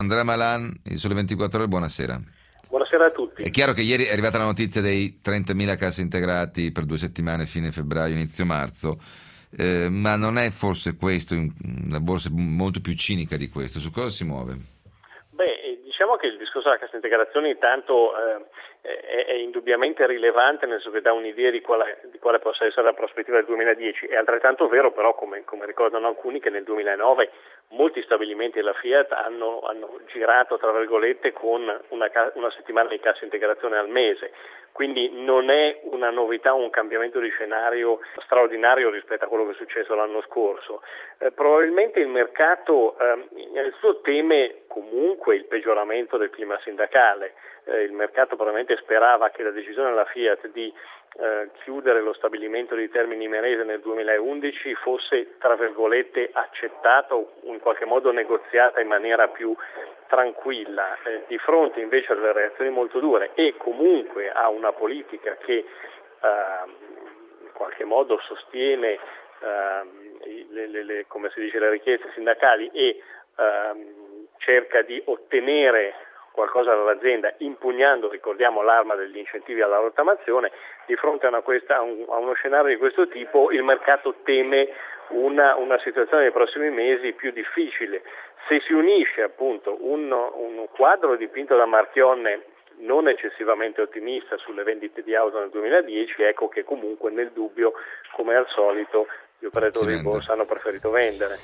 Andrea Malan, il Sole 24 Ore, buonasera. Buonasera a tutti. È chiaro che ieri è arrivata la notizia dei 30.000 cassi integrati per 2 settimane, fine febbraio, inizio marzo, ma non è forse questo, una borsa molto più cinica di questo? Su cosa si muove? Diciamo che il discorso della cassa integrazione intanto è indubbiamente rilevante, nel senso che dà un'idea di quale possa essere la prospettiva del 2010. È altrettanto vero però, come ricordano alcuni, che nel 2009 molti stabilimenti della Fiat hanno girato, tra virgolette, con una settimana di cassa integrazione al mese. Quindi non è una novità, un cambiamento di scenario straordinario rispetto a quello che è successo l'anno scorso. Probabilmente il mercato innanzitutto teme comunque il peggioramento del clima sindacale. Il mercato probabilmente sperava che la decisione della Fiat di chiudere lo stabilimento di Termini Imerese nel 2011 fosse, tra virgolette, accettata o in qualche modo negoziata in maniera più tranquilla, di fronte invece alle reazioni molto dure e comunque a una politica che in qualche modo sostiene come si dice, le richieste sindacali e cerca di ottenere qualcosa dall'azienda impugnando, ricordiamo, l'arma degli incentivi alla rottamazione. Di fronte a uno scenario di questo tipo il mercato teme una situazione nei prossimi mesi più difficile. Se si unisce appunto un quadro dipinto da Marchionne non eccessivamente ottimista sulle vendite di auto nel 2010, ecco che comunque nel dubbio, come al solito, gli operatori di borsa hanno preferito vendere.